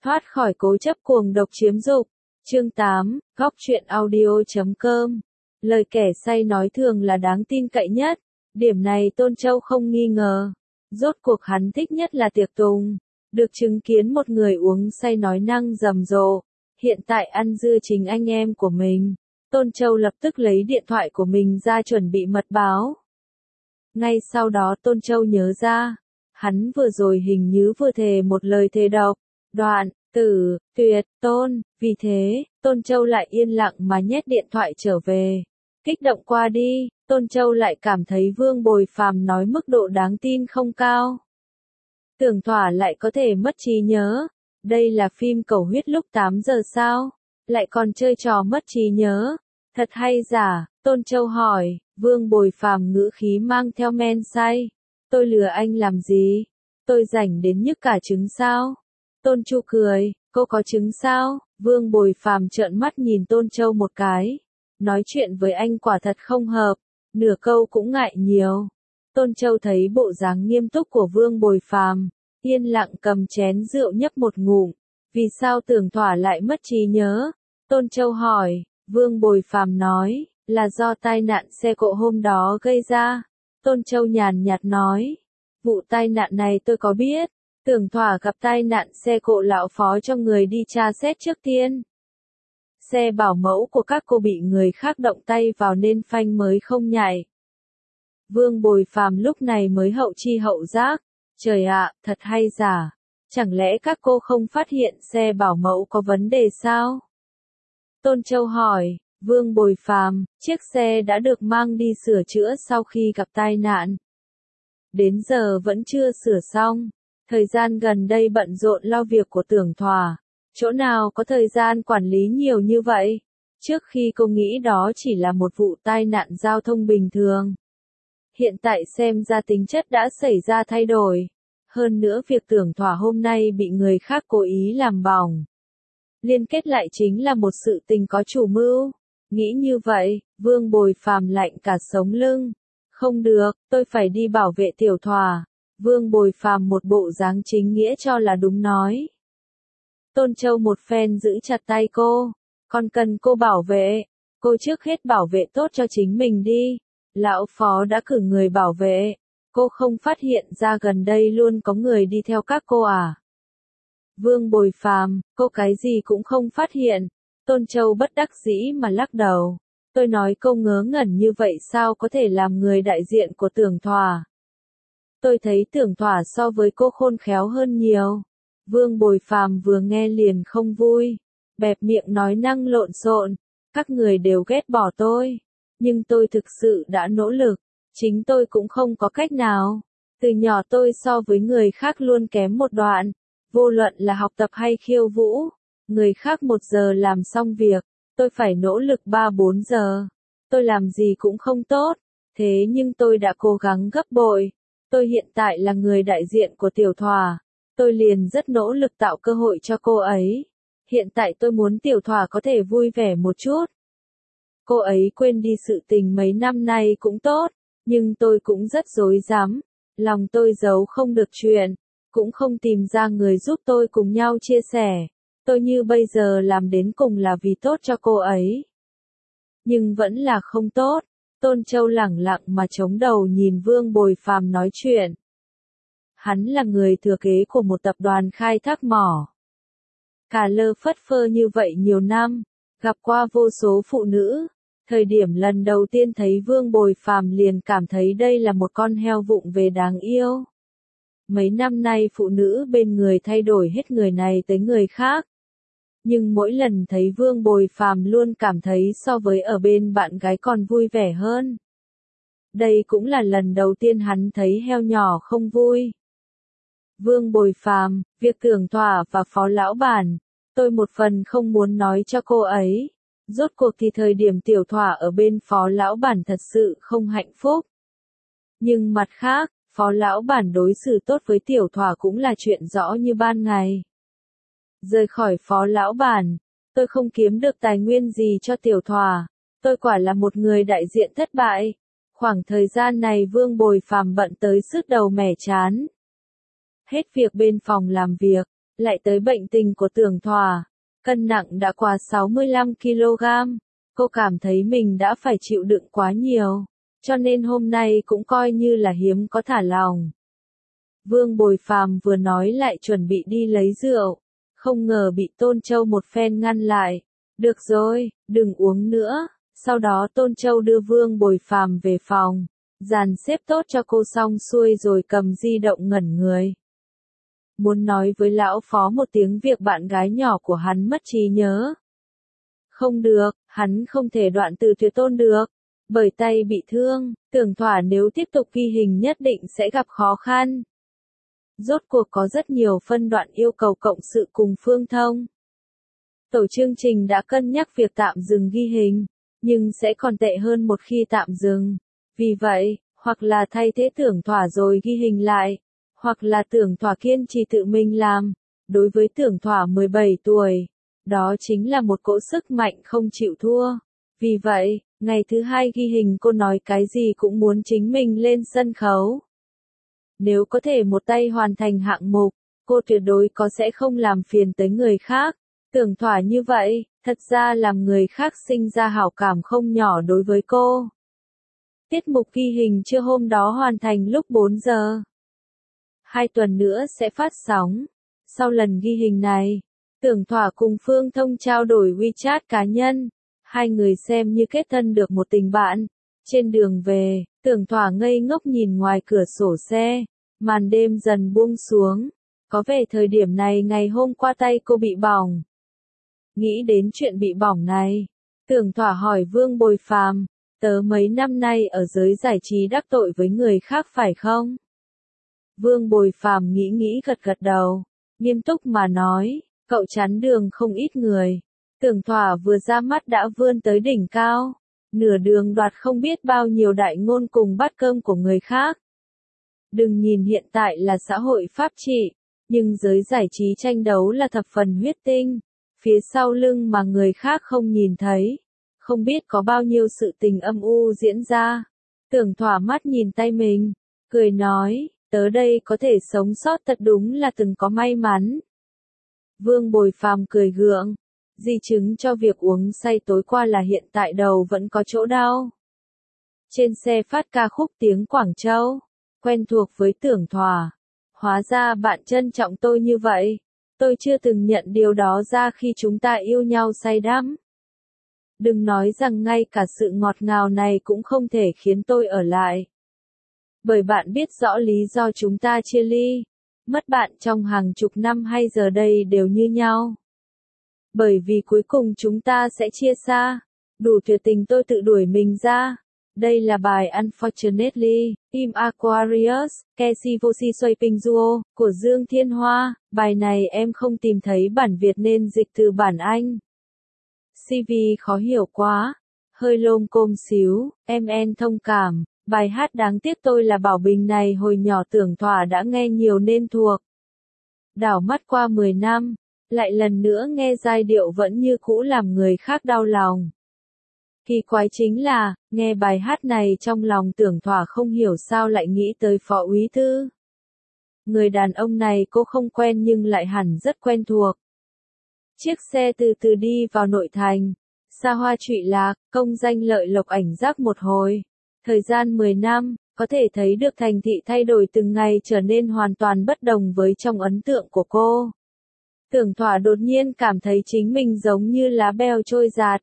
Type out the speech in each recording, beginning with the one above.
Thoát khỏi cố chấp cuồng độc chiếm dục. Chương 8, Góc truyện audio.com. Lời kẻ say nói thường là đáng tin cậy nhất. Điểm này Tôn Châu không nghi ngờ. Rốt cuộc hắn thích nhất là tiệc tùng. Được chứng kiến một người uống say nói năng rầm rộ. Hiện tại ăn dưa chính anh em của mình. Tôn Châu lập tức lấy điện thoại của mình ra chuẩn bị mật báo. Ngay sau đó Tôn Châu nhớ ra. Hắn vừa rồi hình như vừa thề một lời thề độc. Đoạn, tử, tuyệt, tôn. Vì thế, Tôn Châu lại yên lặng mà nhét điện thoại trở về. Kích động qua đi, Tôn Châu lại cảm thấy Vương Bồi Phàm nói mức độ đáng tin không cao. Tưởng Thỏa lại có thể mất trí nhớ. Đây là phim cầu huyết lúc 8 giờ sao? Lại còn chơi trò mất trí nhớ. Thật hay giả? Tôn Châu hỏi. Vương Bồi Phàm ngữ khí mang theo men say. Tôi lừa anh làm gì? Tôi rảnh đến nhức cả trứng sao? Tôn Chu cười. Cô có trứng sao? Vương Bồi Phàm trợn mắt nhìn Tôn Châu một cái. Nói chuyện với anh quả thật không hợp. Nửa câu cũng ngại nhiều. Tôn Châu thấy bộ dáng nghiêm túc của Vương Bồi Phàm, yên lặng cầm chén rượu nhấp một ngụm. Vì sao Tưởng Thỏa lại mất trí nhớ? Tôn Châu hỏi. Vương Bồi Phàm nói, là do tai nạn xe cộ hôm đó gây ra. Tôn Châu nhàn nhạt nói, vụ tai nạn này tôi có biết. Tưởng Thỏa gặp tai nạn xe cộ lão phó cho người đi tra xét trước tiên. Xe bảo mẫu của các cô bị người khác động tay vào nên phanh mới không nhảy. Vương Bồi Phàm lúc này mới hậu chi hậu giác. Trời ạ, thật hay giả? Chẳng lẽ các cô không phát hiện xe bảo mẫu có vấn đề sao? Tôn Châu hỏi. Vương Bồi Phàm, chiếc xe đã được mang đi sửa chữa sau khi gặp tai nạn. Đến giờ vẫn chưa sửa xong. Thời gian gần đây bận rộn lo việc của Tưởng Thỏa. Chỗ nào có thời gian quản lý nhiều như vậy? Trước khi cô nghĩ đó chỉ là một vụ tai nạn giao thông bình thường. Hiện tại xem ra tính chất đã xảy ra thay đổi. Hơn nữa việc Tưởng Thỏa hôm nay bị người khác cố ý làm bỏng. Liên kết lại chính là một sự tình có chủ mưu. Nghĩ như vậy, Vương Bồi Phàm lạnh cả sống lưng. Không được, tôi phải đi bảo vệ Tiểu Thỏa. Vương Bồi Phàm một bộ dáng chính nghĩa cho là đúng nói. Tôn Châu một phen giữ chặt tay cô. Còn cần cô bảo vệ. Cô trước hết bảo vệ tốt cho chính mình đi. Lão phó đã cử người bảo vệ. Cô không phát hiện ra gần đây luôn có người đi theo các cô à? Vương Bồi Phàm, cô cái gì cũng không phát hiện. Tôn Châu bất đắc dĩ mà lắc đầu. Tôi nói cô ngớ ngẩn như vậy sao có thể làm người đại diện của Tưởng Thỏa? Tôi thấy Tưởng Thỏa so với cô khôn khéo hơn nhiều. Vương Bồi Phàm vừa nghe liền không vui. Bẹp miệng nói năng lộn xộn. Các người đều ghét bỏ tôi. Nhưng tôi thực sự đã nỗ lực. Chính tôi cũng không có cách nào. Từ nhỏ tôi so với người khác luôn kém một đoạn. Vô luận là học tập hay khiêu vũ. Người khác 1 giờ làm xong việc. Tôi phải nỗ lực 3-4 giờ. Tôi làm gì cũng không tốt. Thế nhưng tôi đã cố gắng gấp bội. Tôi hiện tại là người đại diện của Tiểu Thỏa. Tôi liền rất nỗ lực tạo cơ hội cho cô ấy. Hiện tại tôi muốn Tiểu Thỏa có thể vui vẻ một chút. Cô ấy quên đi sự tình mấy năm nay cũng tốt. Nhưng tôi cũng rất rối rắm. Lòng tôi giấu không được chuyện. Cũng không tìm ra người giúp tôi cùng nhau chia sẻ. Tôi như bây giờ làm đến cùng là vì tốt cho cô ấy. Nhưng vẫn là không tốt. Tôn Châu lẳng lặng mà chống đầu nhìn Vương Bồi Phàm nói chuyện. Hắn là người thừa kế của một tập đoàn khai thác mỏ. Cà lơ phất phơ như vậy nhiều năm, gặp qua vô số phụ nữ. Thời điểm lần đầu tiên thấy Vương Bồi Phàm liền cảm thấy đây là một con heo vụng về đáng yêu. Mấy năm nay phụ nữ bên người thay đổi hết người này tới người khác. Nhưng mỗi lần thấy Vương Bồi Phàm luôn cảm thấy so với ở bên bạn gái còn vui vẻ hơn. Đây cũng là lần đầu tiên hắn thấy heo nhỏ không vui. Vương Bồi Phàm, việc Tưởng Thỏa và Phó Lão Bản, tôi một phần không muốn nói cho cô ấy. Rốt cuộc thì thời điểm Tiểu Thỏa ở bên Phó Lão Bản thật sự không hạnh phúc. Nhưng mặt khác, Phó Lão Bản đối xử tốt với Tiểu Thỏa cũng là chuyện rõ như ban ngày. Rời khỏi Phó Lão Bản, tôi không kiếm được tài nguyên gì cho Tiểu Thỏa. Tôi quả là một người đại diện thất bại. Khoảng thời gian này Vương Bồi Phàm bận tới sứt đầu mẻ chán. Hết việc bên phòng làm việc, lại tới bệnh tình của Tưởng Thỏa, cân nặng đã quá 65 kg, cô cảm thấy mình đã phải chịu đựng quá nhiều, cho nên hôm nay cũng coi như là hiếm có thả lòng. Vương Bồi Phàm vừa nói lại chuẩn bị đi lấy rượu, không ngờ bị Tôn Châu một phen ngăn lại. Được rồi, đừng uống nữa. Sau đó Tôn Châu đưa Vương Bồi Phàm về phòng, dàn xếp tốt cho cô xong xuôi rồi cầm di động ngẩn người. Muốn nói với lão phó một tiếng việc bạn gái nhỏ của hắn mất trí nhớ. Không được, hắn không thể đoạn từ tuyệt tôn được, bởi tay bị thương, Tưởng Thỏa nếu tiếp tục ghi hình nhất định sẽ gặp khó khăn. Rốt cuộc có rất nhiều phân đoạn yêu cầu cộng sự cùng Phương Thông. Tổ chương trình đã cân nhắc việc tạm dừng ghi hình, nhưng sẽ còn tệ hơn một khi tạm dừng. Vì vậy, hoặc là thay thế Tưởng Thỏa rồi ghi hình lại, hoặc là Tưởng Thỏa kiên trì tự mình làm. Đối với Tưởng Thỏa 17 tuổi, đó chính là một cỗ sức mạnh không chịu thua. Vì vậy, ngày thứ hai ghi hình cô nói cái gì cũng muốn chính mình lên sân khấu. Nếu có thể một tay hoàn thành hạng mục, cô tuyệt đối có sẽ không làm phiền tới người khác. Tưởng Thỏa như vậy, thật ra làm người khác sinh ra hảo cảm không nhỏ đối với cô. Tiết mục ghi hình trưa hôm đó hoàn thành lúc 4 giờ. 2 tuần nữa sẽ phát sóng. Sau lần ghi hình này, Tưởng Thỏa cùng Phương Thông trao đổi WeChat cá nhân. Hai người xem như kết thân được một tình bạn. Trên đường về, Tưởng Thỏa ngây ngốc nhìn ngoài cửa sổ xe. Màn đêm dần buông xuống. Có vẻ thời điểm này ngày hôm qua tay cô bị bỏng. Nghĩ đến chuyện bị bỏng này, Tưởng Thỏa hỏi Vương Bồi Phàm, tớ mấy năm nay ở giới giải trí đắc tội với người khác phải không? Vương Bồi Phàm nghĩ gật gật đầu, nghiêm túc mà nói, cậu chắn đường không ít người. Tưởng Thỏa vừa ra mắt đã vươn tới đỉnh cao, nửa đường đoạt không biết bao nhiêu đại ngôn cùng bát cơm của người khác. Đừng nhìn hiện tại là xã hội pháp trị, nhưng giới giải trí tranh đấu là thập phần huyết tinh. Phía sau lưng mà người khác không nhìn thấy, không biết có bao nhiêu sự tình âm u diễn ra. Tưởng Thỏa mắt nhìn tay mình, cười nói, tớ đây có thể sống sót thật đúng là từng có may mắn. Vương Bồi Phàm cười gượng, di chứng cho việc uống say tối qua là hiện tại đầu vẫn có chỗ đau. Trên xe phát ca khúc tiếng Quảng Châu, quen thuộc với Tưởng Thỏa. Hóa ra bạn trân trọng tôi như vậy. Tôi chưa từng nhận điều đó ra khi chúng ta yêu nhau say đắm. Đừng nói rằng ngay cả sự ngọt ngào này cũng không thể khiến tôi ở lại. Bởi bạn biết rõ lý do chúng ta chia ly. Mất bạn trong hàng chục năm hay giờ đây đều như nhau. Bởi vì cuối cùng chúng ta sẽ chia xa. Đủ tuyệt tình tôi tự đuổi mình ra. Đây là bài Unfortunately, in Aquarius, Kesivosi Sweeping Duo, của Dương Thiên Hoa. Bài này em không tìm thấy bản Việt nên dịch từ bản Anh. CV khó hiểu quá. Hơi lôm côm xíu, em thông cảm. Bài hát đáng tiếc tôi là Bảo Bình này hồi nhỏ Tưởng Thỏa đã nghe nhiều nên thuộc. Đảo mắt qua 10 năm, lại lần nữa nghe giai điệu vẫn như cũ làm người khác đau lòng. Kỳ quái chính là, nghe bài hát này trong lòng Tưởng Thỏa không hiểu sao lại nghĩ tới Phó Úy Thư. Người đàn ông này cô không quen nhưng lại hẳn rất quen thuộc. Chiếc xe từ từ đi vào nội thành, xa hoa trụy lạc, công danh lợi lộc ảnh giác một hồi. Thời gian 10 năm, có thể thấy được thành thị thay đổi từng ngày trở nên hoàn toàn bất đồng với trong ấn tượng của cô. Tưởng Thỏa đột nhiên cảm thấy chính mình giống như lá bèo trôi giạt.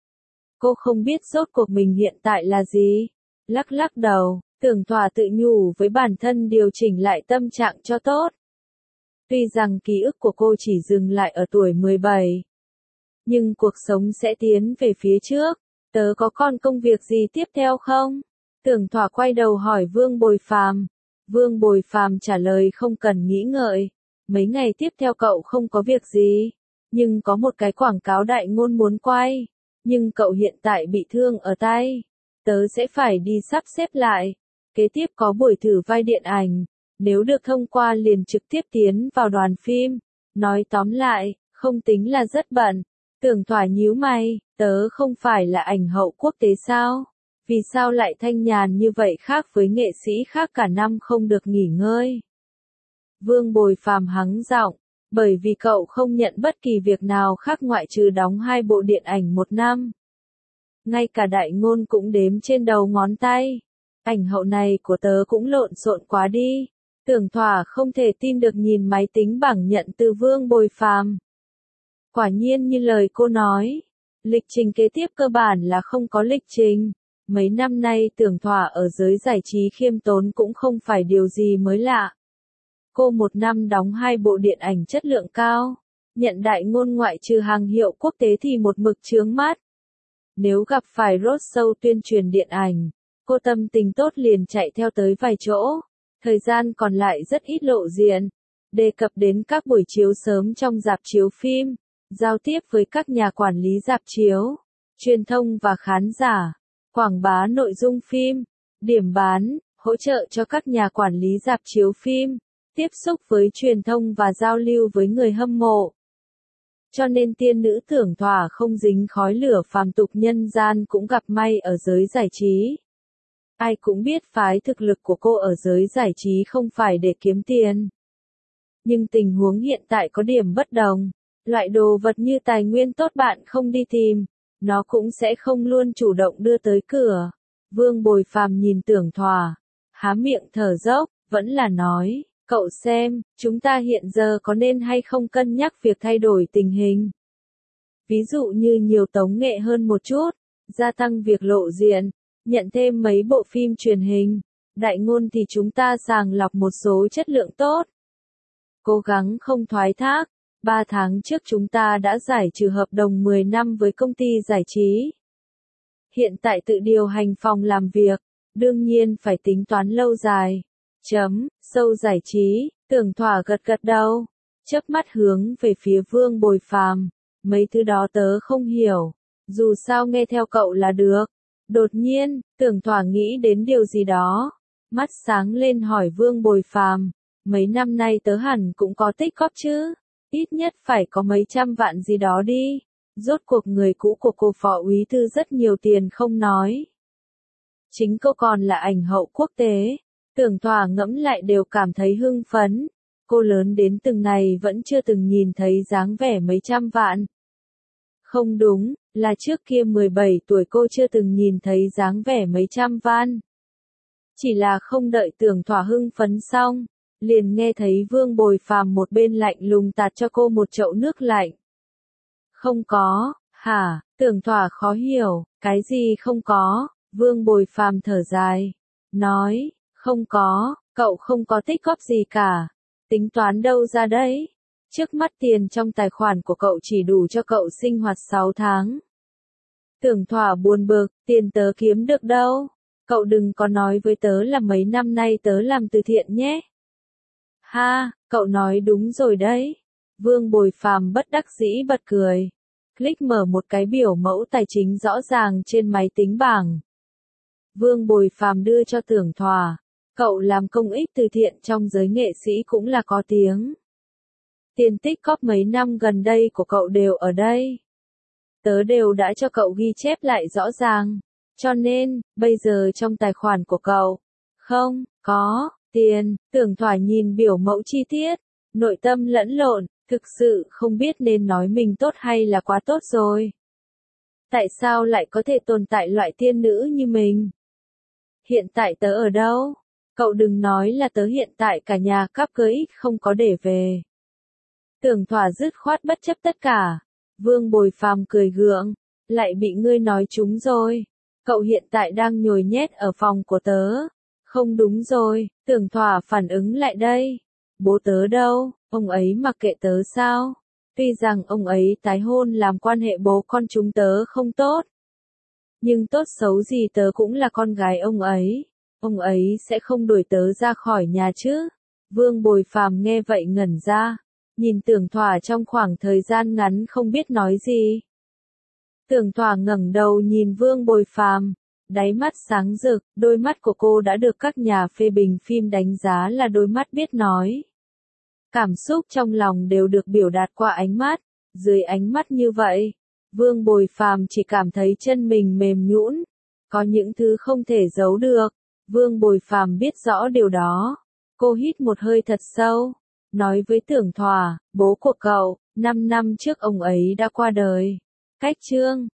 Cô không biết rốt cuộc mình hiện tại là gì. Lắc lắc đầu, Tưởng Thỏa tự nhủ với bản thân điều chỉnh lại tâm trạng cho tốt. Tuy rằng ký ức của cô chỉ dừng lại ở tuổi 17. Nhưng cuộc sống sẽ tiến về phía trước. Tớ có còn công việc gì tiếp theo không? Tưởng Thỏa quay đầu hỏi Vương Bồi Phàm. Vương Bồi Phàm trả lời không cần nghĩ ngợi. Mấy ngày tiếp theo cậu không có việc gì. Nhưng có một cái quảng cáo đại ngôn muốn quay. Nhưng cậu hiện tại bị thương ở tay. Tớ sẽ phải đi sắp xếp lại. Kế tiếp có buổi thử vai điện ảnh. Nếu được thông qua liền trực tiếp tiến vào đoàn phim. Nói tóm lại, không tính là rất bận. Tưởng Thỏa nhíu mày, tớ không phải là ảnh hậu quốc tế sao? Vì sao lại thanh nhàn như vậy khác với nghệ sĩ khác cả năm không được nghỉ ngơi? Vương Bồi Phàm hắng giọng, Bởi vì cậu không nhận bất kỳ việc nào khác ngoại trừ đóng 2 bộ điện ảnh một năm. Ngay cả đại ngôn cũng đếm trên đầu ngón tay. Ảnh hậu này của tớ cũng lộn xộn quá đi. Tưởng Thỏa không thể tin được nhìn máy tính bảng nhận từ Vương Bồi Phàm. Quả nhiên như lời cô nói, lịch trình kế tiếp cơ bản là không có lịch trình. Mấy năm nay Tưởng Thỏa ở giới giải trí khiêm tốn cũng không phải điều gì mới lạ. Cô một năm đóng 2 bộ điện ảnh chất lượng cao, nhận đại ngôn ngoại trừ hàng hiệu quốc tế thì một mực chướng mắt. Nếu gặp phải roadshow tuyên truyền điện ảnh, cô tâm tình tốt liền chạy theo tới vài chỗ, thời gian còn lại rất ít lộ diện. Đề cập đến các buổi chiếu sớm trong rạp chiếu phim, giao tiếp với các nhà quản lý rạp chiếu, truyền thông và khán giả, quảng bá nội dung phim, điểm bán, hỗ trợ cho các nhà quản lý rạp chiếu phim, tiếp xúc với truyền thông và giao lưu với người hâm mộ. Cho nên tiên nữ Tưởng Thỏa không dính khói lửa phàm tục nhân gian cũng gặp may ở giới giải trí. Ai cũng biết phái thực lực của cô ở giới giải trí không phải để kiếm tiền. Nhưng tình huống hiện tại có điểm bất đồng. Loại đồ vật như tài nguyên tốt bạn không đi tìm, nó cũng sẽ không luôn chủ động đưa tới cửa. Vương Bồi Phàm nhìn Tưởng Thỏa, há miệng thở dốc, vẫn là nói, cậu xem, chúng ta hiện giờ có nên hay không cân nhắc việc thay đổi tình hình. Ví dụ như nhiều tống nghệ hơn một chút, gia tăng việc lộ diện, nhận thêm mấy bộ phim truyền hình, đại ngôn thì chúng ta sàng lọc một số chất lượng tốt. Cố gắng không thoái thác. 3 tháng trước chúng ta đã giải trừ hợp đồng 10 năm với công ty giải trí. Hiện tại tự điều hành phòng làm việc, đương nhiên phải tính toán lâu dài. Sâu giải trí, Tưởng Thỏa gật gật đầu, chớp mắt hướng về phía Vương Bồi Phàm. Mấy thứ đó tớ không hiểu, dù sao nghe theo cậu là được. Đột nhiên, Tưởng Thỏa nghĩ đến điều gì đó, mắt sáng lên hỏi Vương Bồi Phàm, mấy năm nay tớ hẳn cũng có tích góp chứ, ít nhất phải có mấy trăm vạn gì đó đi. Rốt cuộc người cũ của cô Phó úy thư rất nhiều tiền không nói. Chính cô còn là ảnh hậu quốc tế. Tưởng Thỏa ngẫm lại đều cảm thấy hưng phấn. Cô lớn đến từng này vẫn chưa từng nhìn thấy dáng vẻ mấy trăm vạn. Không đúng, là trước kia 17 tuổi cô chưa từng nhìn thấy dáng vẻ mấy trăm vạn. Chỉ là không đợi Tưởng Thỏa hưng phấn xong, liền nghe thấy Vương Bồi Phàm một bên lạnh lùng tạt cho cô một chậu nước lạnh. Không có, hả? Tưởng Thỏa khó hiểu, cái gì không có? Vương Bồi Phàm thở dài, nói, không có, cậu không có tích góp gì cả. Tính toán đâu ra đấy? Trước mắt tiền trong tài khoản của cậu chỉ đủ cho cậu sinh hoạt 6 tháng. Tưởng Thỏa buồn bực, tiền tớ kiếm được đâu? Cậu đừng có nói với tớ là mấy năm nay tớ làm từ thiện nhé. Ha, cậu nói đúng rồi đấy. Vương Bồi Phàm bất đắc dĩ bật cười. Click mở một cái biểu mẫu tài chính rõ ràng trên máy tính bảng. Vương Bồi Phàm đưa cho Tưởng Thỏa. Cậu làm công ích từ thiện trong giới nghệ sĩ cũng là có tiếng. Tiền tích góp mấy năm gần đây của cậu đều ở đây. Tớ đều đã cho cậu ghi chép lại rõ ràng. Cho nên, bây giờ trong tài khoản của cậu, không có tiền. Tưởng Thỏa nhìn biểu mẫu chi tiết, nội tâm lẫn lộn, thực sự không biết nên nói mình tốt hay là quá tốt rồi. Tại sao lại có thể tồn tại loại tiên nữ như mình? Hiện tại tớ ở đâu? Cậu đừng nói là tớ hiện tại cả nhà cắp cưới không có để về. Tưởng Thỏa dứt khoát bất chấp tất cả. Vương Bồi Phàm cười gượng, lại bị ngươi nói trúng rồi. Cậu hiện tại đang nhồi nhét ở phòng của tớ. Không đúng rồi, Tưởng Thỏa phản ứng lại đây. Bố tớ đâu, ông ấy mặc kệ tớ sao? Tuy rằng ông ấy tái hôn làm quan hệ bố con chúng tớ không tốt. Nhưng tốt xấu gì tớ cũng là con gái ông ấy. Ông ấy sẽ không đuổi tớ ra khỏi nhà chứ. Vương Bồi Phàm nghe vậy ngẩn ra. Nhìn Tưởng Thỏa trong khoảng thời gian ngắn không biết nói gì. Tưởng Thỏa ngẩng đầu nhìn Vương Bồi Phàm, đáy mắt sáng rực, đôi mắt của cô đã được các nhà phê bình phim đánh giá là đôi mắt biết nói. Cảm xúc trong lòng đều được biểu đạt qua ánh mắt, dưới ánh mắt như vậy, Vương Bồi Phàm chỉ cảm thấy chân mình mềm nhũn, có những thứ không thể giấu được. Vương Bồi Phàm biết rõ điều đó. Cô hít một hơi thật sâu, nói với Tưởng Thỏa, bố của cậu, 5 năm trước ông ấy đã qua đời. Cách Trương